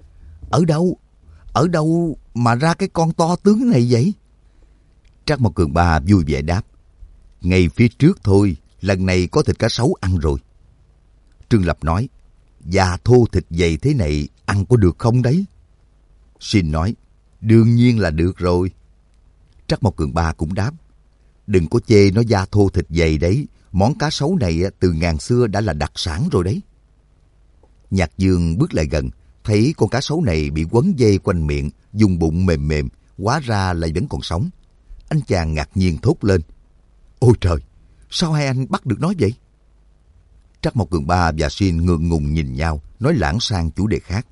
S1: Ở đâu? Ở đâu mà ra cái con to tướng này vậy? Trắc Mộc Cường Ba vui vẻ đáp. Ngay phía trước thôi, lần này có thịt cá sấu ăn rồi. Trương Lập nói. Da thô thịt dày thế này, ăn có được không đấy? Shin nói. Đương nhiên là được rồi. Trắc Mộc Cường Ba cũng đáp. Đừng có chê nó da thô thịt dày đấy. Món cá sấu này từ ngàn xưa đã là đặc sản rồi đấy. Nhạc Dương bước lại gần, thấy con cá sấu này bị quấn dây quanh miệng, dùng bụng mềm mềm, hóa ra lại vẫn còn sống. Anh chàng ngạc nhiên thốt lên. Ôi trời, sao hai anh bắt được nó vậy? Trắc Mộc Cường Ba và Shin ngượng ngùng nhìn nhau, nói lảng sang chủ đề khác.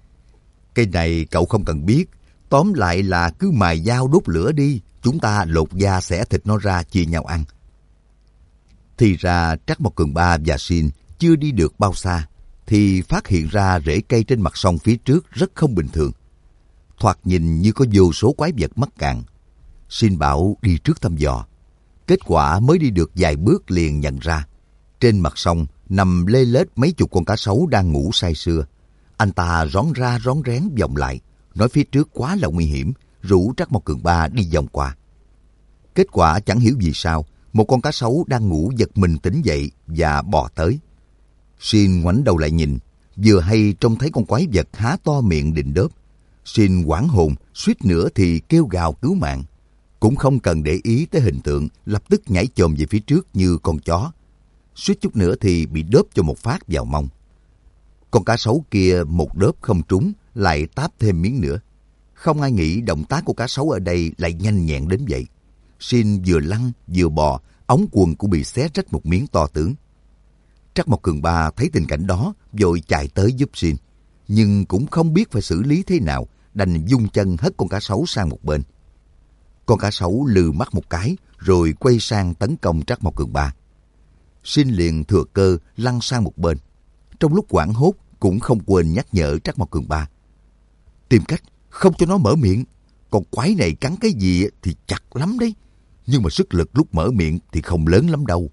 S1: Cái này cậu không cần biết, tóm lại là cứ mài dao đốt lửa đi, chúng ta lột da xẻ thịt nó ra chia nhau ăn. Thì ra Trắc Mộc Cường Ba và Shin chưa đi được bao xa, thì phát hiện ra rễ cây trên mặt sông phía trước rất không bình thường. Thoạt nhìn như có vô số quái vật mắc cạn. Shin bảo đi trước thăm dò. Kết quả mới đi được vài bước liền nhận ra. Trên mặt sông nằm lê lết mấy chục con cá sấu đang ngủ say sưa. Anh ta rón ra rón rén vòng lại, nói phía trước quá là nguy hiểm, rủ Trắc Mộc Cường Ba đi vòng qua. Kết quả chẳng hiểu vì sao, một con cá sấu đang ngủ giật mình tỉnh dậy và bò tới. Shin ngoảnh đầu lại nhìn, vừa hay trông thấy con quái vật há to miệng định đớp. Shin hoảng hồn, suýt nữa thì kêu gào cứu mạng. Cũng không cần để ý tới hình tượng, lập tức nhảy chồm về phía trước như con chó. Suýt chút nữa thì bị đớp cho một phát vào mông. Con cá sấu kia một đớp không trúng, lại táp thêm miếng nữa. Không ai nghĩ động tác của cá sấu ở đây lại nhanh nhẹn đến vậy. Shin vừa lăn vừa bò, ống quần cũng bị xé rách một miếng to tướng. Trắc Mộc Cường Ba thấy tình cảnh đó, vội chạy tới giúp Shin, nhưng cũng không biết phải xử lý thế nào, đành dung chân hất con cá sấu sang một bên. Con cá sấu lừ mắt một cái rồi quay sang tấn công Trác Mộc Cường Ba. Xin liền thừa cơ lăn sang một bên. Trong lúc hoảng hốt cũng không quên nhắc nhở Trác Mộc Cường Ba. Tìm cách không cho nó mở miệng. Con quái này cắn cái gì thì chặt lắm đấy. Nhưng mà sức lực lúc mở miệng thì không lớn lắm đâu.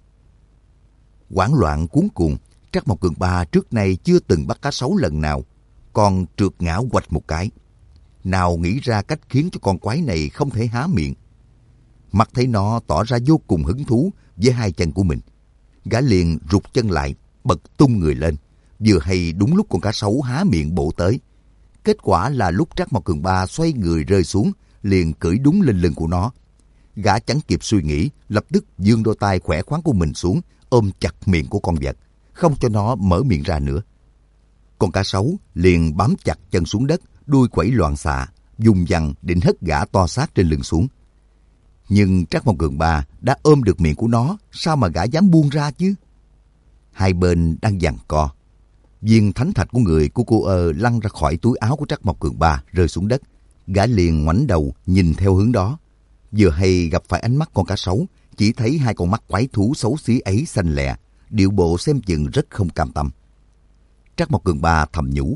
S1: Hoảng loạn cuống cuồng, Trác Mộc Cường Ba trước nay chưa từng bắt cá sấu lần nào. Còn trượt ngã quạch một cái. Nào nghĩ ra cách khiến cho con quái này không thể há miệng. Mặt thấy nó tỏ ra vô cùng hứng thú với hai chân của mình. Gã liền rụt chân lại, bật tung người lên. Vừa hay đúng lúc con cá sấu há miệng bổ tới. Kết quả là lúc Trác Mộc Cường Ba xoay người rơi xuống, liền cưỡi đúng lên lưng của nó. Gã chẳng kịp suy nghĩ, lập tức giương đôi tay khỏe khoắn của mình xuống, ôm chặt miệng của con vật, không cho nó mở miệng ra nữa. Con cá sấu liền bám chặt chân xuống đất, đuôi quẩy loạn xạ, dùng dằng định hất gã to xác trên lưng xuống. Nhưng Trác Mộc Cường Ba đã ôm được miệng của nó, sao mà gã dám buông ra chứ? Hai bên đang giằng co. Viên thánh thạch của người của cô ơ lăn ra khỏi túi áo của Trác Mộc Cường Ba rơi xuống đất. Gã liền ngoảnh đầu nhìn theo hướng đó. Vừa hay gặp phải ánh mắt con cá sấu, chỉ thấy hai con mắt quái thú xấu xí ấy xanh lè, điệu bộ xem chừng rất không cam tâm. Trác Mộc Cường Ba thầm nhủ.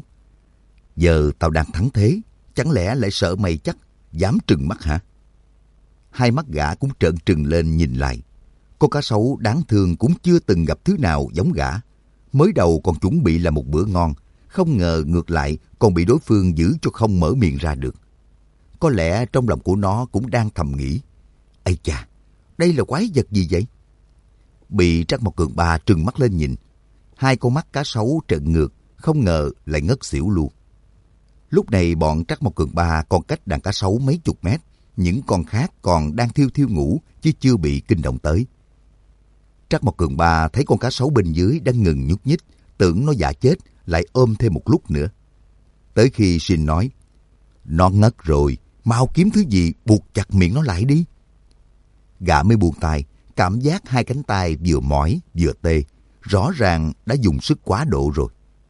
S1: Giờ tao đang thắng thế, chẳng lẽ lại sợ mày chắc, dám trừng mắt hả? Hai mắt gã cũng trợn trừng lên nhìn lại. Con cá sấu đáng thương cũng chưa từng gặp thứ nào giống gã. Mới đầu còn chuẩn bị là một bữa ngon, không ngờ ngược lại còn bị đối phương giữ cho không mở miệng ra được. Có lẽ trong lòng của nó cũng đang thầm nghĩ. Ây chà, đây là quái vật gì vậy? Bị Trác Mộc Cường Ba trừng mắt lên nhìn. Hai con mắt cá sấu trợn ngược, không ngờ lại ngất xỉu luôn. Lúc này bọn Trác Mộc Cường Ba còn cách đàn cá sấu mấy chục mét. Những con khác còn đang thiêu thiêu ngủ chứ chưa bị kinh động tới. Trác Mộc Cường Ba thấy con cá sấu bên dưới đang ngừng nhúc nhích, tưởng nó dạ chết, lại ôm thêm một lúc nữa. Tới khi Shin nói, nó ngất rồi, mau kiếm thứ gì buộc chặt miệng nó lại đi. Gã mới buông tay, cảm giác hai cánh tay vừa mỏi vừa tê, rõ ràng đã dùng sức quá độ rồi.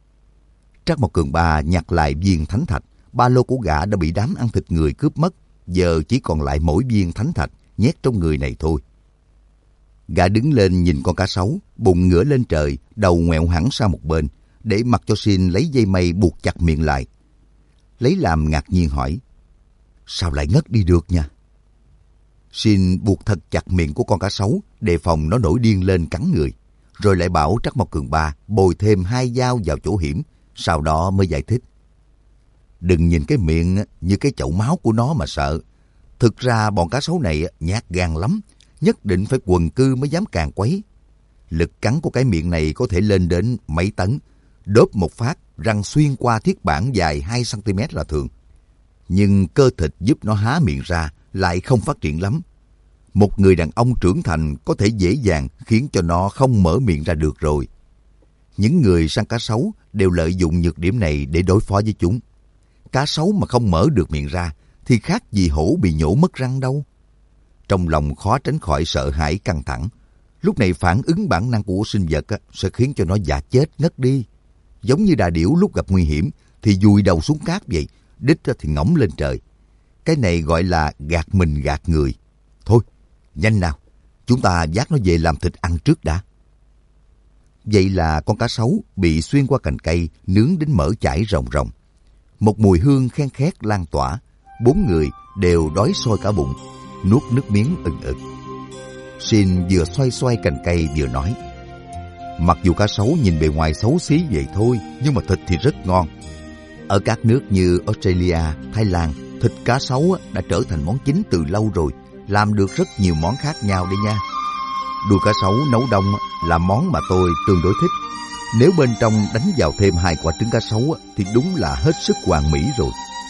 S1: Trác Mộc Cường Ba nhặt lại viên thánh thạch, ba lô của gã đã bị đám ăn thịt người cướp mất, giờ chỉ còn lại mỗi viên thánh thạch nhét trong người này thôi. Gã đứng lên nhìn con cá sấu, bụng ngửa lên trời, đầu ngoẹo hẳn sang một bên, để mặc cho Shin lấy dây mây buộc chặt miệng lại. Lấy làm ngạc nhiên hỏi, sao lại ngất đi được nha? Shin buộc thật chặt miệng của con cá sấu, đề phòng nó nổi điên lên cắn người, rồi lại bảo Trác Mộc Cường Ba bồi thêm hai dao vào chỗ hiểm, sau đó mới giải thích. Đừng nhìn cái miệng như cái chậu máu của nó mà sợ. Thực ra bọn cá sấu này nhát gan lắm, nhất định phải quần cư mới dám càn quấy. Lực cắn của cái miệng này có thể lên đến mấy tấn. Đốp một phát, răng xuyên qua thiết bản dài hai xăng ti mét là thường. Nhưng cơ thịt giúp nó há miệng ra lại không phát triển lắm. Một người đàn ông trưởng thành có thể dễ dàng khiến cho nó không mở miệng ra được rồi. Những người săn cá sấu đều lợi dụng nhược điểm này để đối phó với chúng. Cá sấu mà không mở được miệng ra thì khác gì hổ bị nhổ mất răng đâu. Trong lòng khó tránh khỏi sợ hãi căng thẳng. Lúc này phản ứng bản năng của sinh vật sẽ khiến cho nó dạ chết ngất đi. Giống như đà điểu lúc gặp nguy hiểm thì dùi đầu xuống cát vậy, đít thì ngỗng lên trời. Cái này gọi là gạt mình gạt người. Thôi, nhanh nào, chúng ta vác nó về làm thịt ăn trước đã. Vậy là con cá sấu bị xuyên qua cành cây, nướng đến mỡ chảy ròng ròng. Một mùi hương khen khét lan tỏa, bốn người đều đói sôi cả bụng, nuốt nước miếng ừng ực. Shin vừa xoay xoay cành cây vừa nói, mặc dù cá sấu nhìn bề ngoài xấu xí vậy thôi, nhưng mà thịt thì rất ngon. Ở các nước như Australia, Thái Lan, thịt cá sấu đã trở thành món chính từ lâu rồi, làm được rất nhiều món khác nhau đấy nha. Đuôi cá sấu nấu đông là món mà tôi tương đối thích. Nếu bên trong đánh vào thêm hai quả trứng cá sấu thì đúng là hết sức hoàn mỹ rồi.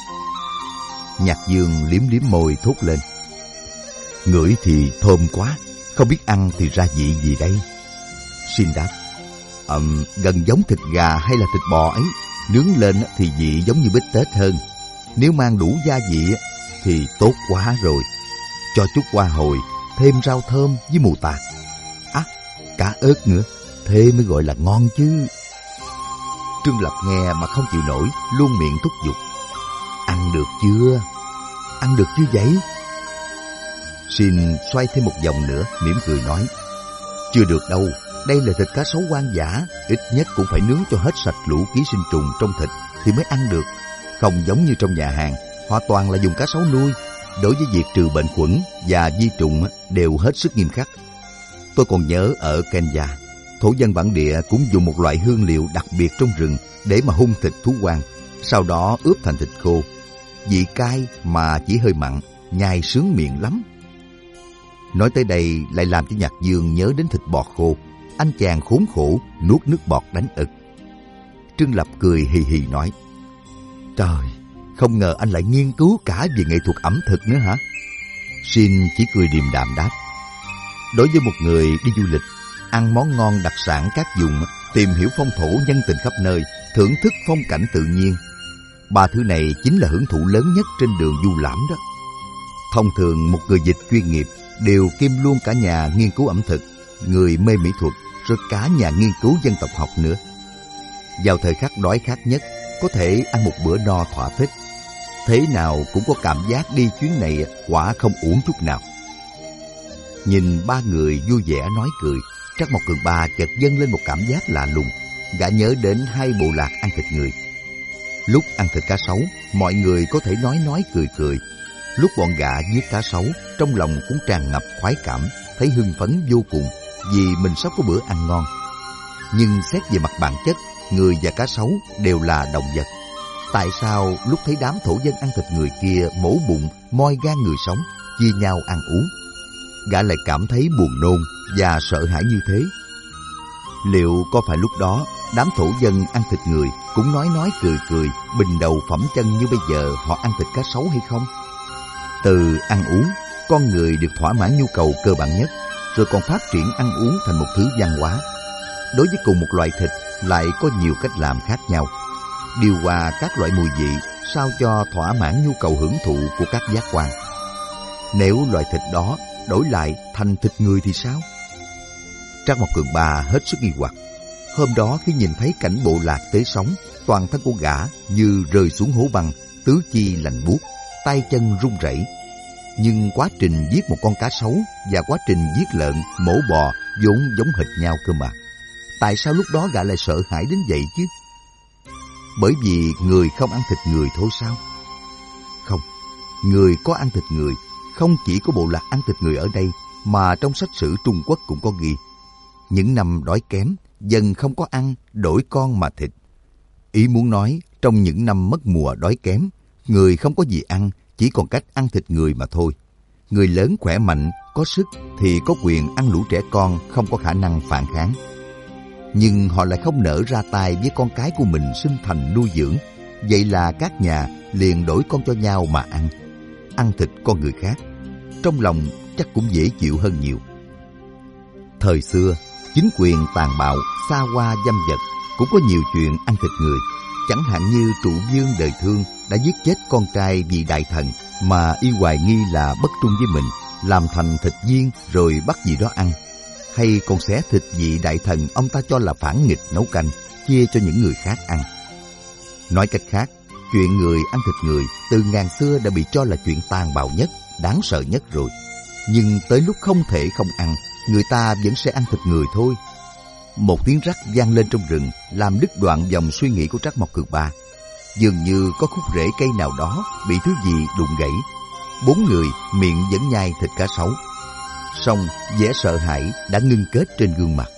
S1: Nhạc Dương liếm liếm môi thốt lên, ngửi thì thơm quá, không biết ăn thì ra vị gì đây? Shin đáp, ừm, gần giống thịt gà hay là thịt bò ấy, nướng lên thì vị giống như bít tết hơn. Nếu mang đủ gia vị thì tốt quá rồi. Cho chút hoa hồi, thêm rau thơm với mù tạt. À, cả ớt nữa, thế mới gọi là ngon chứ. Trương Lập nghe mà không chịu nổi, luôn miệng thúc giục. Ăn được chưa? Ăn được chứ vậy? Xin xoay thêm một vòng nữa, mỉm cười nói, chưa được đâu, đây là thịt cá sấu hoang dã, ít nhất cũng phải nướng cho hết sạch lũ ký sinh trùng trong thịt thì mới ăn được. Không giống như trong nhà hàng, họ toàn là dùng cá sấu nuôi. Đối với việc trừ bệnh khuẩn và vi trùng đều hết sức nghiêm khắc. Tôi còn nhớ ở Kenya, thổ dân bản địa cũng dùng một loại hương liệu đặc biệt trong rừng để mà hun thịt thú hoang, sau đó ướp thành thịt khô. Vị cay mà chỉ hơi mặn, nhai sướng miệng lắm. Nói tới đây lại làm cho Nhạc Dương nhớ đến thịt bò khô. Anh chàng khốn khổ nuốt nước bọt đánh ực. Trương Lập cười hì hì nói, trời, không ngờ anh lại nghiên cứu cả về nghệ thuật ẩm thực nữa hả? Xin chỉ cười điềm đạm đáp, đối với một người đi du lịch, ăn món ngon đặc sản các vùng, tìm hiểu phong thổ nhân tình khắp nơi, thưởng thức phong cảnh tự nhiên, ba thứ này chính là hưởng thụ lớn nhất trên đường du lãm đó. Thông thường một người dịch chuyên nghiệp đều kiêm luôn cả nhà nghiên cứu ẩm thực, người mê mỹ thuật, rồi cả nhà nghiên cứu dân tộc học nữa. Vào thời khắc đói khát nhất, có thể ăn một bữa no thỏa thích. Thế nào cũng có cảm giác đi chuyến này quả không uổng chút nào. Nhìn ba người vui vẻ nói cười, Trắc Mộc Cường Ba chợt dâng lên một cảm giác lạ lùng. Gã nhớ đến hai bộ lạc ăn thịt người. Lúc ăn thịt cá sấu, mọi người có thể nói nói cười cười. Lúc bọn gã giết cá sấu, trong lòng cũng tràn ngập khoái cảm, thấy hưng phấn vô cùng vì mình sắp có bữa ăn ngon. Nhưng xét về mặt bản chất, người và cá sấu đều là động vật. Tại sao lúc thấy đám thổ dân ăn thịt người kia mổ bụng, moi gan người sống, chia nhau ăn uống, gã lại cảm thấy buồn nôn và sợ hãi như thế? Liệu có phải lúc đó đám thổ dân ăn thịt người cũng nói nói cười cười, bình đầu phẩm chân như bây giờ họ ăn thịt cá sấu hay không? Từ ăn uống, con người được thỏa mãn nhu cầu cơ bản nhất, rồi còn phát triển ăn uống thành một thứ văn hóa. Đối với cùng một loại thịt lại có nhiều cách làm khác nhau, điều hòa các loại mùi vị sao cho thỏa mãn nhu cầu hưởng thụ của các giác quan. Nếu loại thịt đó đổi lại thành thịt người thì sao? Trắc Mộc Cường Ba hết sức nghi hoặc. Hôm đó khi nhìn thấy cảnh bộ lạc tế sống, toàn thân của gã như rơi xuống hố băng, tứ chi lạnh buốt, tay chân run rẩy. Nhưng quá trình giết một con cá sấu và quá trình giết lợn, mổ bò vốn giống hệt nhau cơ mà. Tại sao lúc đó gã lại sợ hãi đến vậy chứ? Bởi vì người không ăn thịt người thôi sao? Không, người có ăn thịt người. Không chỉ có bộ lạc ăn thịt người ở đây, mà trong sách sử Trung Quốc cũng có ghi. Những năm đói kém, dân không có ăn, đổi con mà thịt. Ý muốn nói, trong những năm mất mùa đói kém, người không có gì ăn, chỉ còn cách ăn thịt người mà thôi. Người lớn khỏe mạnh, có sức thì có quyền ăn lũ trẻ con không có khả năng phản kháng. Nhưng họ lại không nỡ ra tay với con cái của mình sinh thành nuôi dưỡng. Vậy là các nhà liền đổi con cho nhau mà ăn. Ăn thịt con người khác, trong lòng chắc cũng dễ chịu hơn nhiều. Thời xưa, chính quyền tàn bạo, xa hoa dâm dật cũng có nhiều chuyện ăn thịt người. Chẳng hạn như Trụ Vương đời Thương đã giết chết con trai vị đại thần mà y hoài nghi là bất trung với mình, làm thành thịt viên rồi bắt vị đó ăn. Hay còn xé thịt vị đại thần ông ta cho là phản nghịch nấu canh, chia cho những người khác ăn. Nói cách khác, chuyện người ăn thịt người từ ngàn xưa đã bị cho là chuyện tàn bạo nhất, đáng sợ nhất rồi. Nhưng tới lúc không thể không ăn, người ta vẫn sẽ ăn thịt người thôi. Một tiếng rắc vang lên trong rừng làm đứt đoạn dòng suy nghĩ của Trắc Mộc Cường Ba. Dường như có khúc rễ cây nào đó bị thứ gì đụng gãy. Bốn người miệng vẫn nhai thịt cá sấu, song vẻ sợ hãi đã ngưng kết trên gương mặt.